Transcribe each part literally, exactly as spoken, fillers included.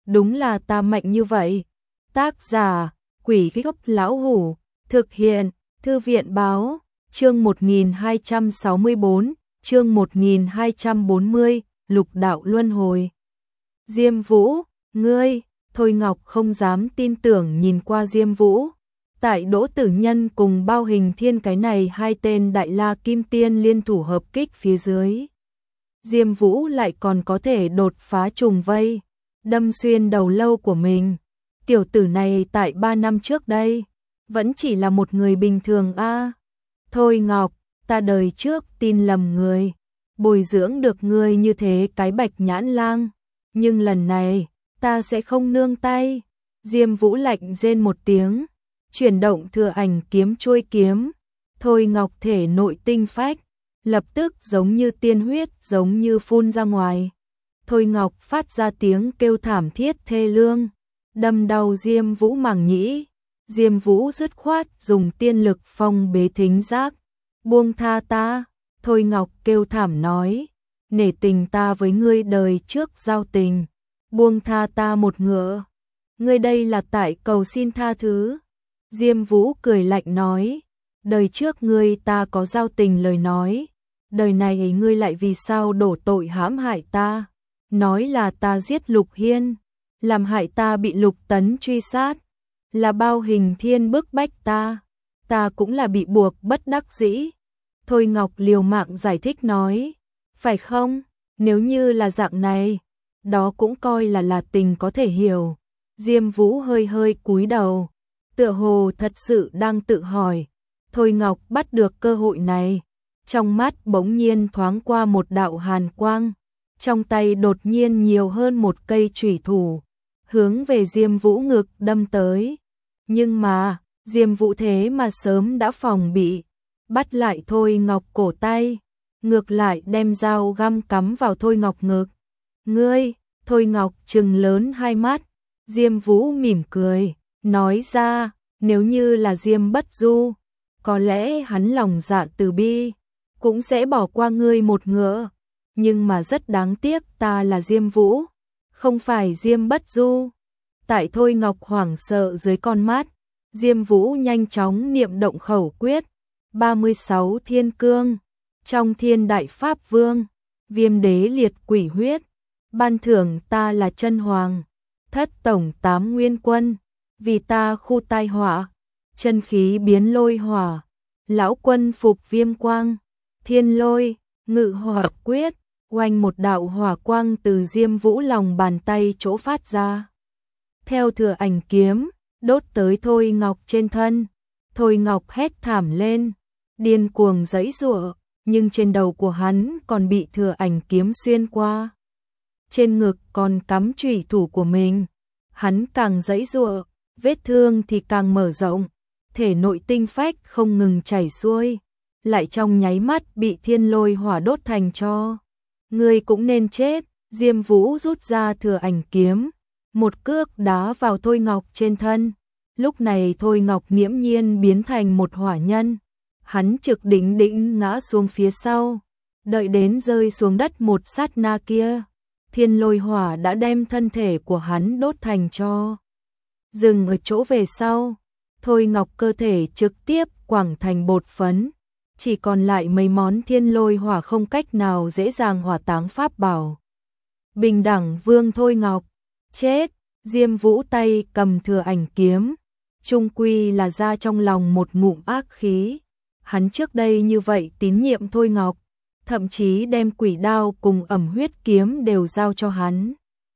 đúng là ta mạnh như vậy. Tác giả, Quỷ Gốc Lão Hủ, thực hiện, Thư viện báo, chương một nghìn hai trăm sáu mươi bốn, chương một nghìn hai trăm bốn mươi, Lục đạo luân hồi. Diêm Vũ, ngươi, Thôi Ngọc không dám tin tưởng nhìn qua Diêm Vũ. Tại Đỗ Tử Nhân cùng Bao Hình Thiên cái này hai tên Đại La Kim Tiên liên thủ hợp kích phía dưới. Diêm Vũ lại còn có thể đột phá trùng vây, đâm xuyên đầu lâu của mình. Tiểu tử này tại ba năm trước đây, vẫn chỉ là một người bình thường a. À, thôi Ngọc, ta đời trước tin lầm người, bồi dưỡng được ngươi như thế cái Bạch Nhãn Lang, nhưng lần này, ta sẽ không nương tay. Diêm Vũ lạnh rên một tiếng, chuyển động thừa ảnh kiếm chuôi kiếm, Thôi Ngọc thể nội tinh phách, lập tức giống như tiên huyết giống như phun ra ngoài. Thôi Ngọc phát ra tiếng kêu thảm thiết thê lương, đâm đau Diêm Vũ màng nhĩ. Diêm Vũ dứt khoát dùng tiên lực phong bế thính giác. Buông tha ta, Thôi Ngọc kêu thảm nói, nể tình ta với ngươi đời trước giao tình, buông tha ta một ngựa. Ngươi đây là tại cầu xin tha thứ. Diêm Vũ cười lạnh nói, đời trước ngươi ta có giao tình lời nói, đời này ấy ngươi lại vì sao đổ tội hãm hại ta, nói là ta giết Lục Hiên, làm hại ta bị Lục Tấn truy sát, là Bao Hình Thiên bức bách ta, ta cũng là bị buộc bất đắc dĩ. Thôi Ngọc liều mạng giải thích nói, phải không, nếu như là dạng này, đó cũng coi là là tình có thể hiểu. Diêm Vũ hơi hơi cúi đầu, tựa hồ thật sự đang tự hỏi. Thôi Ngọc bắt được cơ hội này, trong mắt bỗng nhiên thoáng qua một đạo hàn quang, trong tay đột nhiên nhiều hơn một cây chủy thủ, hướng về Diêm Vũ ngực đâm tới. Nhưng mà, Diêm Vũ thế mà sớm đã phòng bị, bắt lại Thôi Ngọc cổ tay, ngược lại đem dao găm cắm vào Thôi Ngọc ngực. Ngươi, Thôi Ngọc trừng lớn hai mắt, Diêm Vũ mỉm cười, nói ra, nếu như là Diêm Bất Du, có lẽ hắn lòng dạ từ bi, cũng sẽ bỏ qua ngươi một ngựa, nhưng mà rất đáng tiếc ta là Diêm Vũ, không phải Diêm Bất Du. Tại Thôi Ngọc hoảng sợ dưới con mắt, Diêm Vũ nhanh chóng niệm động khẩu quyết, ba mươi sáu thiên cương, trong thiên đại pháp vương, viêm đế liệt quỷ huyết, ban thưởng ta là chân hoàng, thất tổng tám nguyên quân, vì ta khu tai họa, chân khí biến lôi hỏa, lão quân phục viêm quang, thiên lôi, ngự hỏa quyết, oanh một đạo hỏa quang từ Diêm Vũ lòng bàn tay chỗ phát ra. Theo thừa ảnh kiếm, đốt tới Thôi Ngọc trên thân. Thôi Ngọc hét thảm lên, điên cuồng giãy giụa, nhưng trên đầu của hắn còn bị thừa ảnh kiếm xuyên qua. Trên ngực còn cắm chủy thủ của mình. Hắn càng giãy giụa, vết thương thì càng mở rộng, thể nội tinh phách không ngừng chảy xuôi, lại trong nháy mắt bị thiên lôi hỏa đốt thành tro. Ngươi cũng nên chết. Diêm Vũ rút ra thừa ảnh kiếm, một cước đá vào Thôi Ngọc trên thân. Lúc này Thôi Ngọc nghiễm nhiên biến thành một hỏa nhân, hắn trực đỉnh đỉnh ngã xuống phía sau, đợi đến rơi xuống đất một sát na kia, thiên lôi hỏa đã đem thân thể của hắn đốt thành tro. Dừng ở chỗ về sau, Thôi Ngọc cơ thể trực tiếp quẳng thành bột phấn, chỉ còn lại mấy món thiên lôi hỏa không cách nào dễ dàng hỏa táng pháp bảo. Bình đẳng vương Thôi Ngọc, chết. Diêm Vũ tay cầm thừa ảnh kiếm, chung quy là ra trong lòng một ngụm ác khí. Hắn trước đây như vậy tín nhiệm Thôi Ngọc, thậm chí đem quỷ đao cùng ẩm huyết kiếm đều giao cho hắn.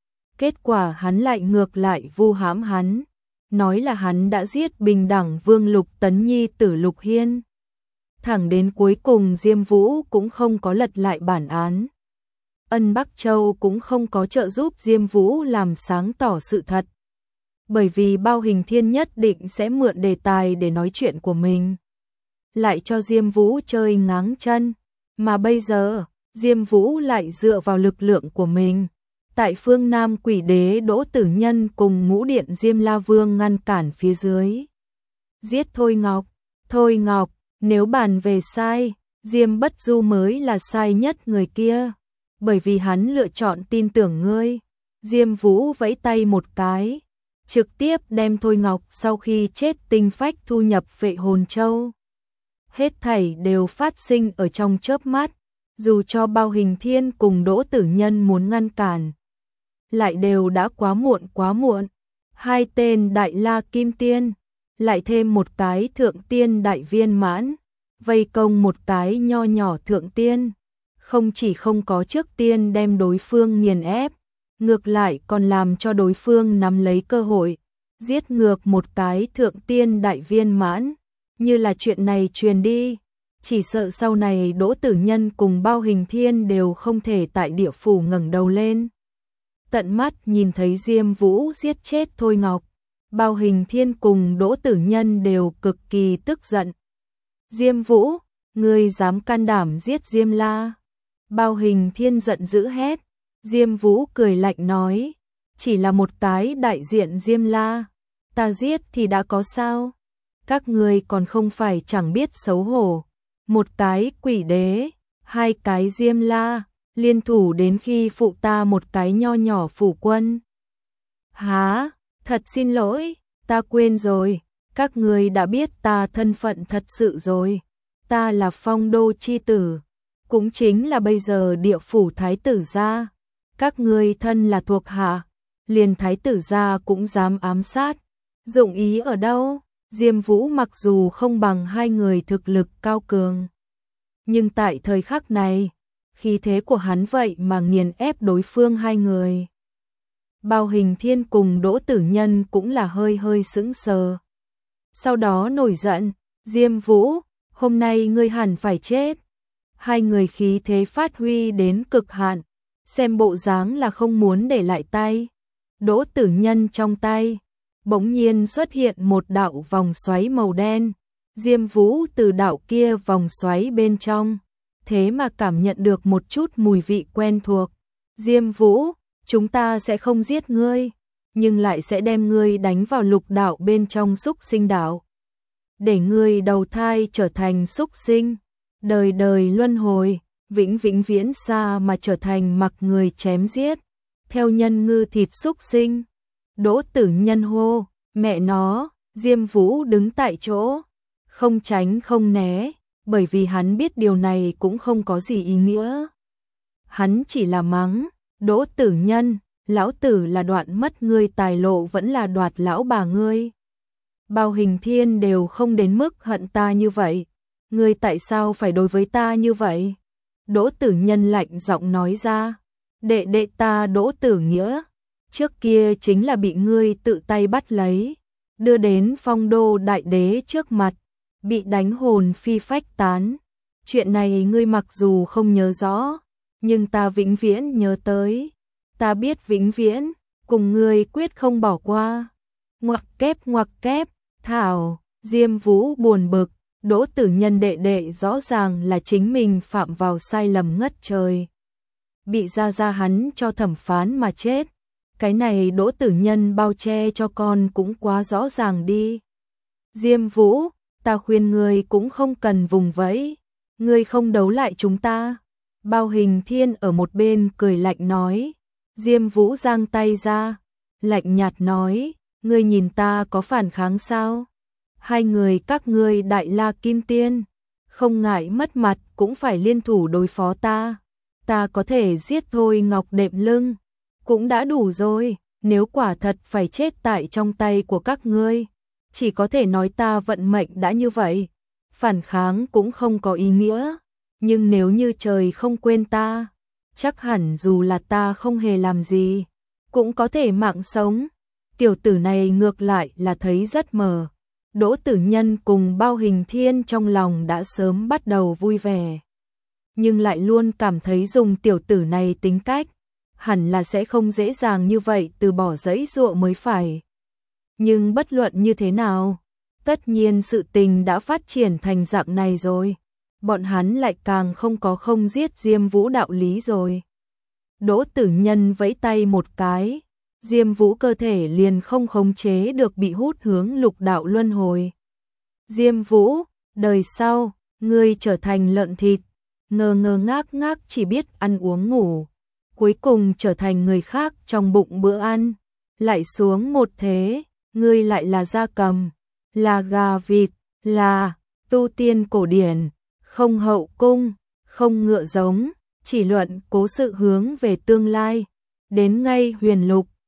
Kết quả hắn lại ngược lại vu hãm hắn, nói là hắn đã giết bình đẳng vương Lục Tấn nhi tử Lục Hiên. Thẳng đến cuối cùng Diêm Vũ cũng không có lật lại bản án. Ân Bắc Châu cũng không có trợ giúp Diêm Vũ làm sáng tỏ sự thật. Bởi vì Bao Hình Thiên nhất định sẽ mượn đề tài để nói chuyện của mình, lại cho Diêm Vũ chơi ngáng chân. Mà bây giờ, Diêm Vũ lại dựa vào lực lượng của mình. Tại phương Nam quỷ đế Đỗ Tử Nhân cùng ngũ điện Diêm La Vương ngăn cản phía dưới. Giết Thôi Ngọc. Thôi Ngọc, nếu bàn về sai, Diêm Bất Du mới là sai nhất người kia. Bởi vì hắn lựa chọn tin tưởng ngươi. Diêm Vũ vẫy tay một cái, trực tiếp đem Thôi Ngọc sau khi chết tinh phách thu nhập Vệ Hồn Châu. Hết thảy đều phát sinh ở trong chớp mắt, dù cho Bao Hình Thiên cùng Đỗ Tử Nhân muốn ngăn cản, lại đều đã quá muộn quá muộn. Hai tên Đại La Kim Tiên, lại thêm một cái Thượng Tiên Đại Viên Mãn, vây công một cái nho nhỏ Thượng Tiên, không chỉ không có trước tiên đem đối phương nghiền ép, ngược lại còn làm cho đối phương nắm lấy cơ hội, giết ngược một cái Thượng Tiên Đại Viên Mãn. Như là chuyện này truyền đi, chỉ sợ sau này Đỗ Tử Nhân cùng Bao Hình Thiên đều không thể tại địa phủ ngẩng đầu lên. Tận mắt nhìn thấy Diêm Vũ giết chết Thôi Ngọc, Bao Hình Thiên cùng Đỗ Tử Nhân đều cực kỳ tức giận. Diêm Vũ, ngươi dám can đảm giết Diêm La? Bao Hình Thiên giận dữ hét. Diêm Vũ cười lạnh nói, chỉ là một cái đại diện Diêm La, ta giết thì đã có sao? Các ngươi còn không phải chẳng biết xấu hổ, một cái quỷ đế, hai cái Diêm La, liên thủ đến khi phụ ta một cái nho nhỏ phủ quân. Hả, thật xin lỗi, ta quên rồi, các ngươi đã biết ta thân phận thật sự rồi, ta là Phong Đô chi tử, cũng chính là bây giờ địa phủ thái tử gia. Các ngươi thân là thuộc hạ, liền thái tử gia cũng dám ám sát, dụng ý ở đâu? Diêm Vũ mặc dù không bằng hai người thực lực cao cường, nhưng tại thời khắc này, khí thế của hắn vậy mà nghiền ép đối phương hai người. Bao Hình Thiên cùng Đỗ Tử Nhân cũng là hơi hơi sững sờ. Sau đó nổi giận, Diêm Vũ, hôm nay ngươi hẳn phải chết. Hai người khí thế phát huy đến cực hạn, xem bộ dáng là không muốn để lại tay. Đỗ Tử Nhân trong tay bỗng nhiên xuất hiện một đạo vòng xoáy màu đen. Diêm Vũ từ đạo kia vòng xoáy bên trong, thế mà cảm nhận được một chút mùi vị quen thuộc. Diêm Vũ, chúng ta sẽ không giết ngươi, nhưng lại sẽ đem ngươi đánh vào lục đạo bên trong xúc sinh đạo, để ngươi đầu thai trở thành xúc sinh, đời đời luân hồi, vĩnh vĩnh viễn xa mà trở thành mặc người chém giết, theo nhân ngư thịt xúc sinh. Đỗ Tử Nhân hô, mẹ nó. Diêm Vũ đứng tại chỗ, không tránh không né, bởi vì hắn biết điều này cũng không có gì ý nghĩa. Hắn chỉ là mắng, Đỗ Tử Nhân, lão tử là đoạn mất ngươi tài lộ vẫn là đoạt lão bà ngươi. Bao Hình Thiên đều không đến mức hận ta như vậy, ngươi tại sao phải đối với ta như vậy? Đỗ Tử Nhân lạnh giọng nói ra, đệ đệ ta Đỗ Tử Nghĩa, trước kia chính là bị ngươi tự tay bắt lấy, đưa đến Phong Đô đại đế trước mặt, bị đánh hồn phi phách tán. Chuyện này ngươi mặc dù không nhớ rõ, nhưng ta vĩnh viễn nhớ tới. Ta biết vĩnh viễn, cùng ngươi quyết không bỏ qua. Ngoặc kép ngoặc kép, thảo, Diêm Vũ buồn bực, Đỗ Tử Nhân đệ đệ rõ ràng là chính mình phạm vào sai lầm ngất trời. Bị ra ra hắn cho thẩm phán mà chết. Cái này Đỗ Tử Nhân bao che cho con cũng quá rõ ràng đi. Diêm Vũ, ta khuyên ngươi cũng không cần vùng vẫy, ngươi không đấu lại chúng ta. Bao Hình Thiên ở một bên cười lạnh nói. Diêm Vũ giang tay ra, lạnh nhạt nói, ngươi nhìn ta có phản kháng sao? Hai người các ngươi Đại La Kim Tiên, không ngại mất mặt cũng phải liên thủ đối phó ta. Ta có thể giết Thôi Ngọc đệm lưng, cũng đã đủ rồi, nếu quả thật phải chết tại trong tay của các ngươi, chỉ có thể nói ta vận mệnh đã như vậy, phản kháng cũng không có ý nghĩa, nhưng nếu như trời không quên ta, chắc hẳn dù là ta không hề làm gì, cũng có thể mạng sống. Tiểu tử này ngược lại là thấy rất mờ. Đỗ Tử Nhân cùng Bao Hình Thiên trong lòng đã sớm bắt đầu vui vẻ, nhưng lại luôn cảm thấy dùng tiểu tử này tính cách, hẳn là sẽ không dễ dàng như vậy từ bỏ giấy dụa mới phải. Nhưng bất luận như thế nào, tất nhiên sự tình đã phát triển thành dạng này rồi, bọn hắn lại càng không có không giết Diêm Vũ đạo lý rồi. Đỗ Tử Nhân vẫy tay một cái, Diêm Vũ cơ thể liền không khống chế được bị hút hướng lục đạo luân hồi. Diêm Vũ, đời sau, ngươi trở thành lợn thịt, ngơ ngơ ngác ngác chỉ biết ăn uống ngủ, cuối cùng trở thành người khác trong bụng bữa ăn, lại xuống một thế, ngươi lại là gia cầm, là gà vịt, là tu tiên cổ điển, không hậu cung, không ngựa giống, chỉ luận cố sự hướng về tương lai, đến ngay huyền lục,